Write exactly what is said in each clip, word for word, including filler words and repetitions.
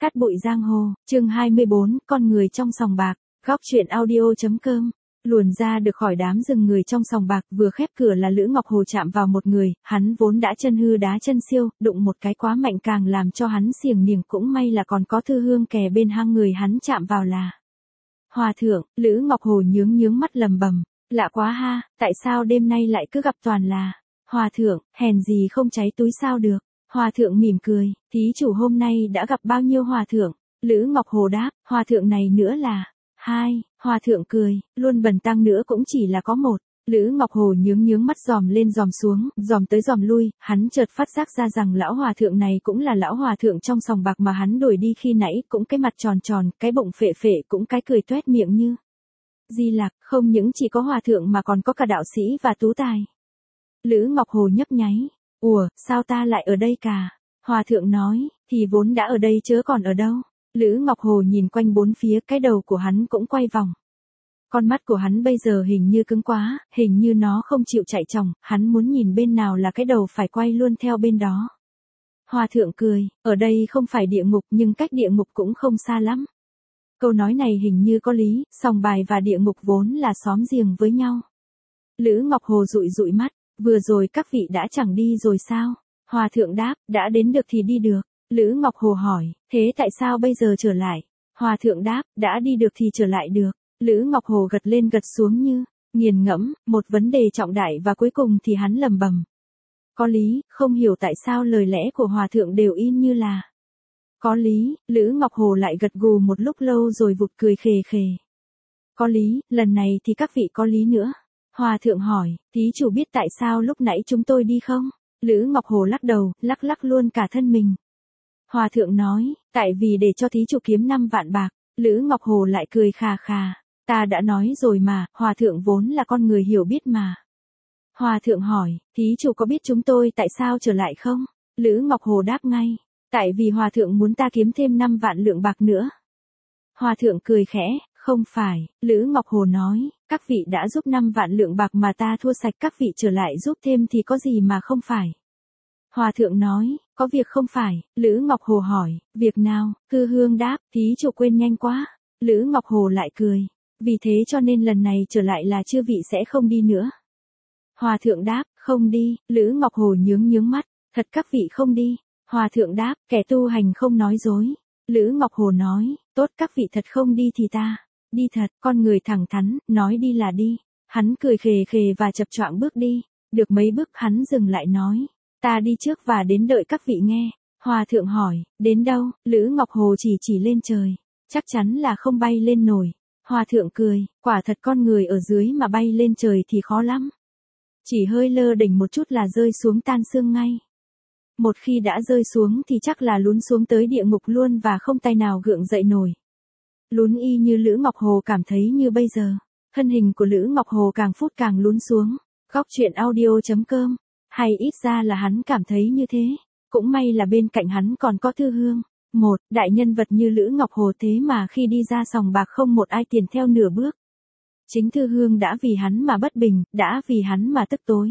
Cát bụi giang hồ, chương hai mươi bốn, con người trong sòng bạc, góc truyện audio.com. Luồn ra được khỏi đám rừng người trong sòng bạc, vừa khép cửa là Lữ Ngọc Hồ chạm vào một người, hắn vốn đã chân hư đá chân siêu, đụng một cái quá mạnh càng làm cho hắn xiềng niềng, cũng may là còn có Thư Hương kè bên, hang người hắn chạm vào là Hòa thượng. Lữ Ngọc Hồ nhướng nhướng mắt lầm bầm, lạ quá ha, tại sao đêm nay lại cứ gặp toàn là Hòa thượng, hèn gì không cháy túi sao được. Hòa thượng mỉm cười, thí chủ hôm nay đã gặp bao nhiêu hòa thượng? Lữ Ngọc Hồ đáp, hòa thượng này nữa là hai. Hòa thượng cười, luôn bần tăng nữa cũng chỉ là có một. Lữ Ngọc Hồ nhướng nhướng mắt dòm lên dòm xuống, dòm tới dòm lui, hắn chợt phát giác ra rằng lão hòa thượng này cũng là lão hòa thượng trong sòng bạc mà hắn đuổi đi khi nãy, cũng cái mặt tròn tròn, cái bụng phệ phệ, cũng cái cười toét miệng như Di Lặc, không những chỉ có hòa thượng mà còn có cả đạo sĩ và tú tài. Lữ Ngọc Hồ nhấp nháy, ủa, sao ta lại ở đây cả? Hòa thượng nói, thì vốn đã ở đây chớ còn ở đâu. Lữ Ngọc Hồ nhìn quanh bốn phía, cái đầu của hắn cũng quay vòng. Con mắt của hắn bây giờ hình như cứng quá, hình như nó không chịu chạy tròng, hắn muốn nhìn bên nào là cái đầu phải quay luôn theo bên đó. Hòa thượng cười, ở đây không phải địa ngục nhưng cách địa ngục cũng không xa lắm. Câu nói này hình như có lý, sòng bài và địa ngục vốn là xóm giềng với nhau. Lữ Ngọc Hồ dụi dụi mắt, vừa rồi các vị đã chẳng đi rồi sao? Hòa thượng đáp, đã đến được thì đi được. Lữ Ngọc Hồ hỏi, thế tại sao bây giờ trở lại? Hòa thượng đáp, đã đi được thì trở lại được. Lữ Ngọc Hồ gật lên gật xuống như nghiền ngẫm một vấn đề trọng đại, và cuối cùng thì hắn lầm bầm. Có lý, không hiểu tại sao lời lẽ của hòa thượng đều in như là có lý. Lữ Ngọc Hồ lại gật gù một lúc lâu rồi vụt cười khề khề. Có lý, lần này thì các vị có lý nữa. Hòa thượng hỏi, thí chủ biết tại sao lúc nãy chúng tôi đi không? Lữ Ngọc Hồ lắc đầu, lắc lắc luôn cả thân mình. Hòa thượng nói, tại vì để cho thí chủ kiếm năm vạn bạc. Lữ Ngọc Hồ lại cười khà khà, ta đã nói rồi mà, hòa thượng vốn là con người hiểu biết mà. Hòa thượng hỏi, thí chủ có biết chúng tôi tại sao trở lại không? Lữ Ngọc Hồ đáp ngay, tại vì hòa thượng muốn ta kiếm thêm năm vạn lượng bạc nữa. Hòa thượng cười khẽ, không phải. Lữ Ngọc Hồ nói, các vị đã giúp năm vạn lượng bạc mà ta thua sạch, các vị trở lại giúp thêm thì có gì mà không phải. Hòa thượng nói, có việc không phải. Lữ Ngọc Hồ hỏi, việc nào? Thư Hương đáp, thí chủ quên nhanh quá. Lữ Ngọc Hồ lại cười, vì thế cho nên lần này trở lại là chư vị sẽ không đi nữa. Hòa thượng đáp, không đi. Lữ Ngọc Hồ nhướng nhướng mắt, thật các vị không đi? Hòa thượng đáp, kẻ tu hành không nói dối. Lữ Ngọc Hồ nói, tốt các vị thật không đi thì ta đi thật. Con người thẳng thắn, nói đi là đi. Hắn cười khề khề và chập choạng bước đi. Được mấy bước hắn dừng lại nói, ta đi trước và đến đợi các vị nghe. Hòa thượng hỏi, đến đâu? Lữ Ngọc Hồ chỉ chỉ lên trời, chắc chắn là không bay lên nổi. Hòa thượng cười, quả thật con người ở dưới mà bay lên trời thì khó lắm. Chỉ hơi lơ đỉnh một chút là rơi xuống tan xương ngay. Một khi đã rơi xuống thì chắc là lún xuống tới địa ngục luôn và không tay nào gượng dậy nổi. Lún y như Lữ Ngọc Hồ cảm thấy như bây giờ. Thân hình của Lữ Ngọc Hồ càng phút càng lún xuống. Góc truyện audio.com. Hay ít ra là hắn cảm thấy như thế. Cũng may là bên cạnh hắn còn có Thư Hương. Một, đại nhân vật như Lữ Ngọc Hồ thế mà khi đi ra sòng bạc không một ai tiền theo nửa bước. Chính Thư Hương đã vì hắn mà bất bình, đã vì hắn mà tức tối.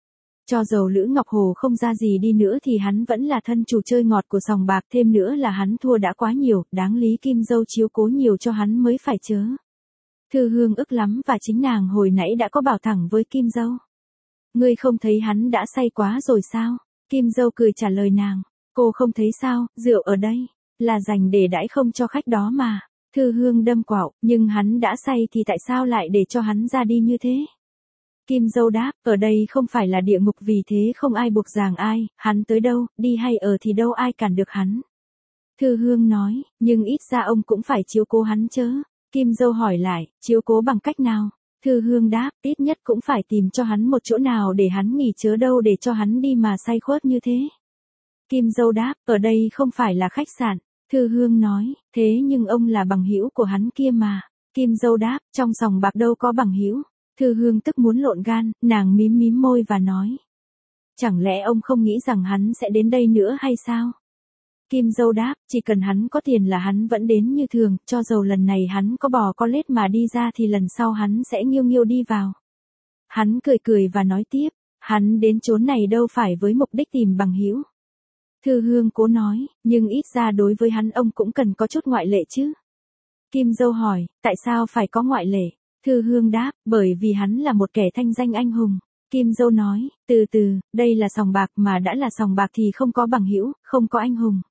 Cho dầu Lữ Ngọc Hồ không ra gì đi nữa thì hắn vẫn là thân chủ chơi ngọt của sòng bạc, thêm nữa là hắn thua đã quá nhiều, đáng lý Kim Dâu chiếu cố nhiều cho hắn mới phải chớ. Thư Hương ức lắm và chính nàng hồi nãy đã có bảo thẳng với Kim Dâu. Ngươi không thấy hắn đã say quá rồi sao? Kim Dâu cười trả lời nàng, cô không thấy sao, rượu ở đây là dành để đãi không cho khách đó mà. Thư Hương đâm quạo, nhưng hắn đã say thì tại sao lại để cho hắn ra đi như thế? Kim Dâu đáp, ở đây không phải là địa ngục vì thế không ai buộc ràng ai, hắn tới đâu, đi hay ở thì đâu ai cản được hắn. Thư Hương nói, nhưng ít ra ông cũng phải chiếu cố hắn chớ. Kim Dâu hỏi lại, chiếu cố bằng cách nào? Thư Hương đáp, ít nhất cũng phải tìm cho hắn một chỗ nào để hắn nghỉ chớ đâu để cho hắn đi mà say khuất như thế. Kim Dâu đáp, ở đây không phải là khách sạn. Thư Hương nói, thế nhưng ông là bằng hữu của hắn kia mà. Kim Dâu đáp, trong sòng bạc đâu có bằng hữu. Thư Hương tức muốn lộn gan, nàng mím mím môi và nói, chẳng lẽ ông không nghĩ rằng hắn sẽ đến đây nữa hay sao? Kim Dâu đáp, chỉ cần hắn có tiền là hắn vẫn đến như thường, cho dầu lần này hắn có bò có lết mà đi ra thì lần sau hắn sẽ nghiêu nghiêu đi vào. Hắn cười cười và nói tiếp, hắn đến chốn này đâu phải với mục đích tìm bằng hữu. Thư Hương cố nói, nhưng ít ra đối với hắn ông cũng cần có chút ngoại lệ chứ. Kim Dâu hỏi, tại sao phải có ngoại lệ? Thư Hương đáp, bởi vì hắn là một kẻ thanh danh anh hùng. Kim Dâu nói, từ từ, đây là sòng bạc mà đã là sòng bạc thì không có bằng hữu, không có anh hùng.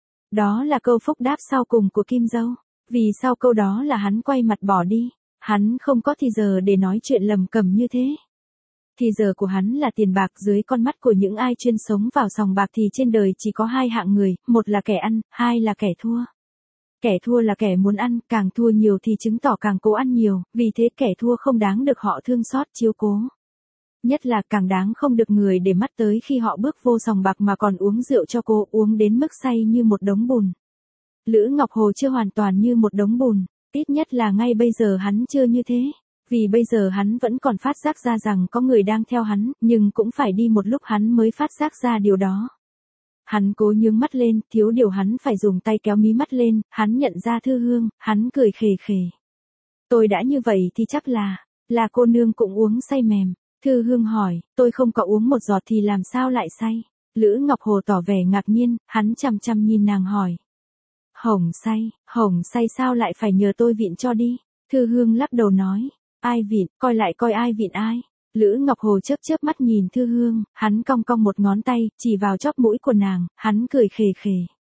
Đó là câu phúc đáp sau cùng của Kim Dâu. Vì sau câu đó là hắn quay mặt bỏ đi. Hắn không có thì giờ để nói chuyện lầm cầm như thế. Thì giờ của hắn là tiền bạc. Dưới con mắt của những ai chuyên sống vào sòng bạc thì trên đời chỉ có hai hạng người, một là kẻ ăn, hai là kẻ thua. Kẻ thua là kẻ muốn ăn, càng thua nhiều thì chứng tỏ càng cố ăn nhiều, vì thế kẻ thua không đáng được họ thương xót chiếu cố. Nhất là càng đáng không được người để mắt tới khi họ bước vô sòng bạc mà còn uống rượu cho cô, uống đến mức say như một đống bùn. Lữ Ngọc Hồ chưa hoàn toàn như một đống bùn, ít nhất là ngay bây giờ hắn chưa như thế. Vì bây giờ hắn vẫn còn phát giác ra rằng có người đang theo hắn, nhưng cũng phải đi một lúc hắn mới phát giác ra điều đó. Hắn cố nhướng mắt lên, thiếu điều hắn phải dùng tay kéo mí mắt lên, hắn nhận ra Thư Hương, hắn cười khề khề. Tôi đã như vậy thì chắc là, là cô nương cũng uống say mềm. Thư Hương hỏi, tôi không có uống một giọt thì làm sao lại say? Lữ Ngọc Hồ tỏ vẻ ngạc nhiên, hắn chằm chằm nhìn nàng hỏi. Hổng say, hổng say sao lại phải nhờ tôi vịn cho đi? Thư Hương lắc đầu nói, ai vịn, coi lại coi ai vịn ai. Lữ Ngọc Hồ chớp chớp mắt nhìn Thư Hương, hắn cong cong một ngón tay, chỉ vào chóp mũi của nàng, hắn cười khề khề.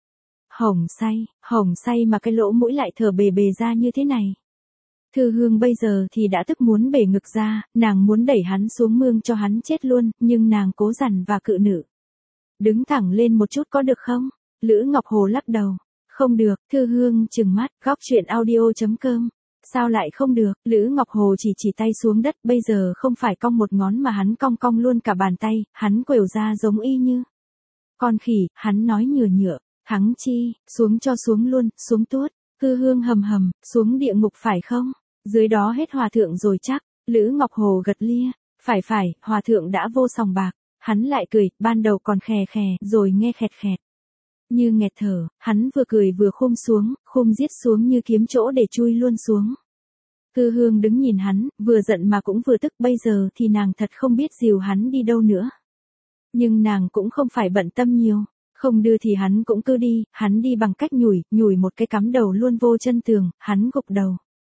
Hổng say, hổng say mà cái lỗ mũi lại thở bề bề ra như thế này. Thư Hương bây giờ thì đã tức muốn bể ngực ra, nàng muốn đẩy hắn xuống mương cho hắn chết luôn, nhưng nàng cố dằn và cự nữ. Đứng thẳng lên một chút có được không? Lữ Ngọc Hồ lắc đầu. Không được, Thư Hương trừng mắt, góc chuyện audio chấm com. Sao lại không được? Lữ Ngọc Hồ chỉ chỉ tay xuống đất, bây giờ không phải cong một ngón mà hắn cong cong luôn cả bàn tay, hắn quều ra giống y như con khỉ, hắn nói nhừa nhựa, thắng chi, xuống cho xuống luôn, xuống tuốt. Thư Hương hầm hầm, xuống địa ngục phải không? Dưới đó hết hòa thượng rồi chắc. Lữ Ngọc Hồ gật lia, phải phải, hòa thượng đã vô sòng bạc. Hắn lại cười, ban đầu còn khè khè, rồi nghe khẹt khẹt. Như nghẹt thở, hắn vừa cười vừa khum xuống, khum giết xuống như kiếm chỗ để chui luôn xuống. Thư Hương đứng nhìn hắn, vừa giận mà cũng vừa tức, bây giờ thì nàng thật không biết dìu hắn đi đâu nữa. Nhưng nàng cũng không phải bận tâm nhiều, không đưa thì hắn cũng cứ đi, hắn đi bằng cách nhủi, nhủi một cái cắm đầu luôn vô chân tường, hắn gục đầu.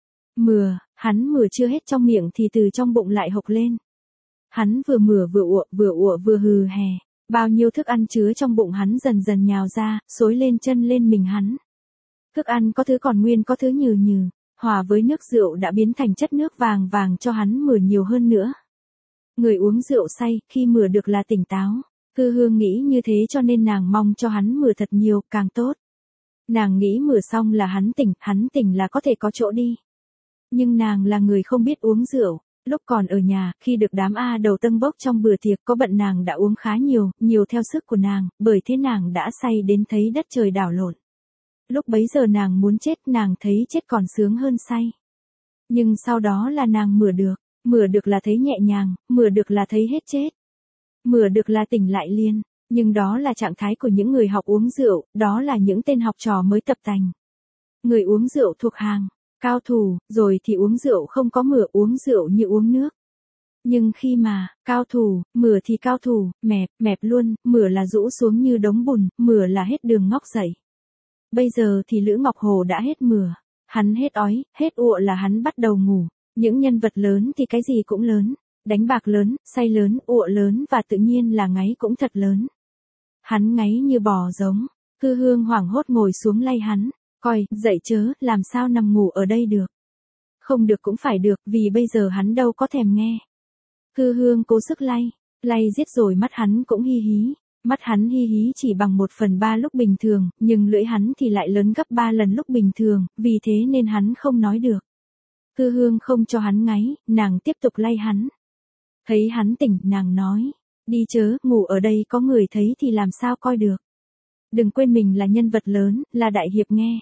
Mửa, hắn mửa chưa hết trong miệng thì từ trong bụng lại hộc lên. Hắn vừa mửa vừa ụa, vừa ụa vừa hừ hè. Bao nhiêu thức ăn chứa trong bụng hắn dần dần nhào ra, xối lên chân lên mình hắn. Thức ăn có thứ còn nguyên có thứ nhừ nhừ, hòa với nước rượu đã biến thành chất nước vàng vàng cho hắn mửa nhiều hơn nữa. Người uống rượu say, khi mửa được là tỉnh táo. Thư Hương nghĩ như thế cho nên nàng mong cho hắn mửa thật nhiều, càng tốt. Nàng nghĩ mửa xong là hắn tỉnh, hắn tỉnh là có thể có chỗ đi. Nhưng nàng là người không biết uống rượu. Lúc còn ở nhà, khi được đám A đầu tâng bốc trong bữa tiệc có bận nàng đã uống khá nhiều, nhiều theo sức của nàng, bởi thế nàng đã say đến thấy đất trời đảo lộn. Lúc bấy giờ nàng muốn chết, nàng thấy chết còn sướng hơn say. Nhưng sau đó là nàng mửa được, mửa được là thấy nhẹ nhàng, mửa được là thấy hết chết. Mửa được là tỉnh lại liền, nhưng đó là trạng thái của những người học uống rượu, đó là những tên học trò mới tập tành. Người uống rượu thuộc hàng cao thủ, rồi thì uống rượu không có mửa, uống rượu như uống nước. Nhưng khi mà, cao thủ, mửa thì cao thủ, mẹp, mẹp luôn, mửa là rũ xuống như đống bùn, mửa là hết đường ngóc dậy. Bây giờ thì Lữ Ngọc Hồ đã hết mửa, hắn hết ói, hết ụa là hắn bắt đầu ngủ. Những nhân vật lớn thì cái gì cũng lớn, đánh bạc lớn, say lớn, ụa lớn và tự nhiên là ngáy cũng thật lớn. Hắn ngáy như bò giống, Thư Hương hoảng hốt ngồi xuống lay hắn. Coi, dậy chớ, làm sao nằm ngủ ở đây được. Không được cũng phải được, vì bây giờ hắn đâu có thèm nghe. Thư Hương cố sức lay, lay giết rồi mắt hắn cũng hi hí. Mắt hắn hi hí chỉ bằng một phần ba lúc bình thường, nhưng lưỡi hắn thì lại lớn gấp ba lần lúc bình thường, vì thế nên hắn không nói được. Thư Hương không cho hắn ngáy, nàng tiếp tục lay hắn. Thấy hắn tỉnh, nàng nói, đi chớ, ngủ ở đây có người thấy thì làm sao coi được. Đừng quên mình là nhân vật lớn, là đại hiệp nghe.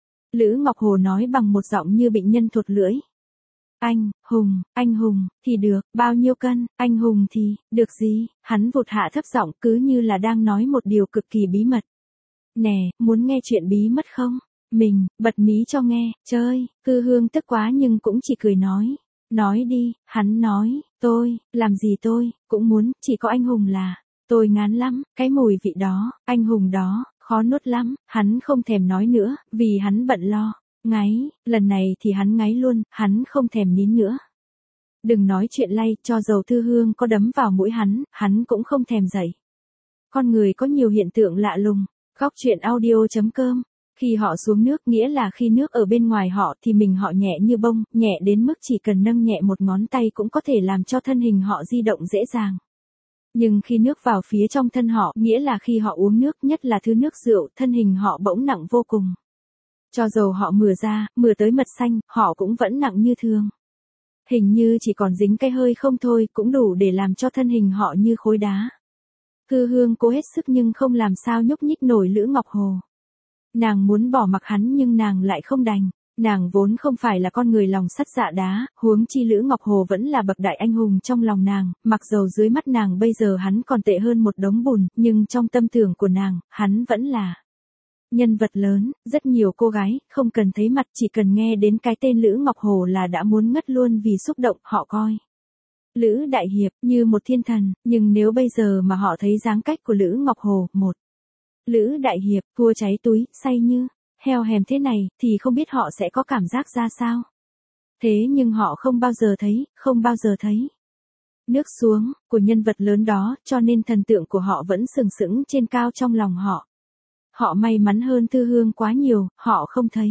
Lữ Ngọc Hồ nói bằng một giọng như bệnh nhân thụt lưỡi. Anh, hùng, anh hùng, thì được, bao nhiêu cân, anh hùng thì, được gì, hắn vụt hạ thấp giọng cứ như là đang nói một điều cực kỳ bí mật. Nè, muốn nghe chuyện bí mật không? Mình, bật mí cho nghe, chơi, Thư Hương tức quá nhưng cũng chỉ cười nói. Nói đi, hắn nói, tôi, làm gì tôi, cũng muốn, chỉ có anh hùng là. Tôi ngán lắm, cái mùi vị đó, anh hùng đó, khó nuốt lắm, hắn không thèm nói nữa, vì hắn bận lo. Ngáy, lần này thì hắn ngáy luôn, hắn không thèm nín nữa. Đừng nói chuyện lay, cho dầu Thư Hương có đấm vào mũi hắn, hắn cũng không thèm dậy. Con người có nhiều hiện tượng lạ lùng. Góc truyện audio.com. Khi họ xuống nước nghĩa là khi nước ở bên ngoài họ thì mình họ nhẹ như bông, nhẹ đến mức chỉ cần nâng nhẹ một ngón tay cũng có thể làm cho thân hình họ di động dễ dàng. Nhưng khi nước vào phía trong thân họ nghĩa là khi họ uống nước, nhất là thứ nước rượu, thân hình họ bỗng nặng vô cùng. Cho dầu họ mừa ra, mừa tới mật xanh, họ cũng vẫn nặng như thường. Hình như chỉ còn dính cái hơi không thôi cũng đủ để làm cho thân hình họ như khối đá. Thư Hương cố hết sức nhưng không làm sao nhúc nhích nổi Lữ Ngọc Hồ. Nàng muốn bỏ mặc hắn nhưng nàng lại không đành. Nàng vốn không phải là con người lòng sắt dạ đá, huống chi Lữ Ngọc Hồ vẫn là bậc đại anh hùng trong lòng nàng, mặc dầu dưới mắt nàng bây giờ hắn còn tệ hơn một đống bùn, nhưng trong tâm tưởng của nàng, hắn vẫn là nhân vật lớn. Rất nhiều cô gái, không cần thấy mặt, chỉ cần nghe đến cái tên Lữ Ngọc Hồ là đã muốn ngất luôn vì xúc động. Họ coi Lữ Đại Hiệp như một thiên thần, nhưng nếu bây giờ mà họ thấy dáng cách của Lữ Ngọc Hồ, một Lữ Đại Hiệp, thua cháy túi, say như heo hèm thế này, thì không biết họ sẽ có cảm giác ra sao. Thế nhưng họ không bao giờ thấy, không bao giờ thấy nước xuống của nhân vật lớn đó, cho nên thần tượng của họ vẫn sừng sững trên cao trong lòng họ. Họ may mắn hơn Thư Hương quá nhiều, họ không thấy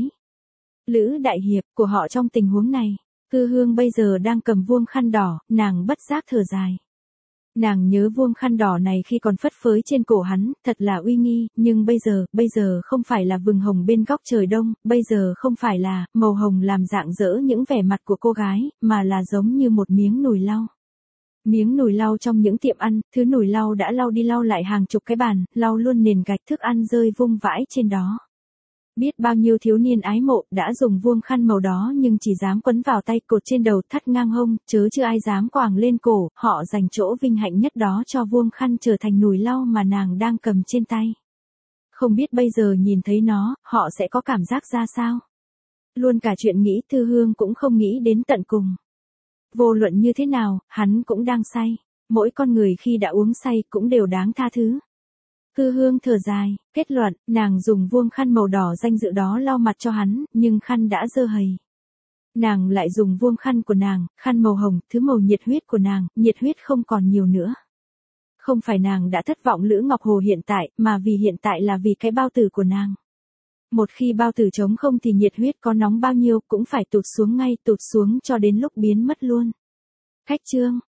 Lữ Đại Hiệp của họ trong tình huống này. Thư Hương bây giờ đang cầm vuông khăn đỏ, nàng bất giác thở dài. Nàng nhớ vuông khăn đỏ này khi còn phất phới trên cổ hắn, thật là uy nghi, nhưng bây giờ, bây giờ không phải là vừng hồng bên góc trời đông, bây giờ không phải là màu hồng làm rạng rỡ những vẻ mặt của cô gái, mà là giống như một miếng nồi lau. Miếng nồi lau trong những tiệm ăn, thứ nồi lau đã lau đi lau lại hàng chục cái bàn, lau luôn nền gạch, thức ăn rơi vung vãi trên đó. Biết bao nhiêu thiếu niên ái mộ đã dùng vuông khăn màu đó nhưng chỉ dám quấn vào tay, cột trên đầu, thắt ngang hông, chớ chưa ai dám quàng lên cổ. Họ dành chỗ vinh hạnh nhất đó cho vuông khăn trở thành nồi lau mà nàng đang cầm trên tay. Không biết bây giờ nhìn thấy nó, họ sẽ có cảm giác ra sao? Luôn cả chuyện nghĩ Thư Hương cũng không nghĩ đến tận cùng. Vô luận như thế nào, hắn cũng đang say. Mỗi con người khi đã uống say cũng đều đáng tha thứ. Thư Hương thở dài, kết luận, nàng dùng vuông khăn màu đỏ danh dự đó lau mặt cho hắn, nhưng khăn đã dơ hầy. Nàng lại dùng vuông khăn của nàng, khăn màu hồng, thứ màu nhiệt huyết của nàng, nhiệt huyết không còn nhiều nữa. Không phải nàng đã thất vọng Lữ Ngọc Hồ hiện tại, mà vì hiện tại là vì cái bao tử của nàng. Một khi bao tử trống không thì nhiệt huyết có nóng bao nhiêu cũng phải tụt xuống ngay, tụt xuống cho đến lúc biến mất luôn. Khách chương.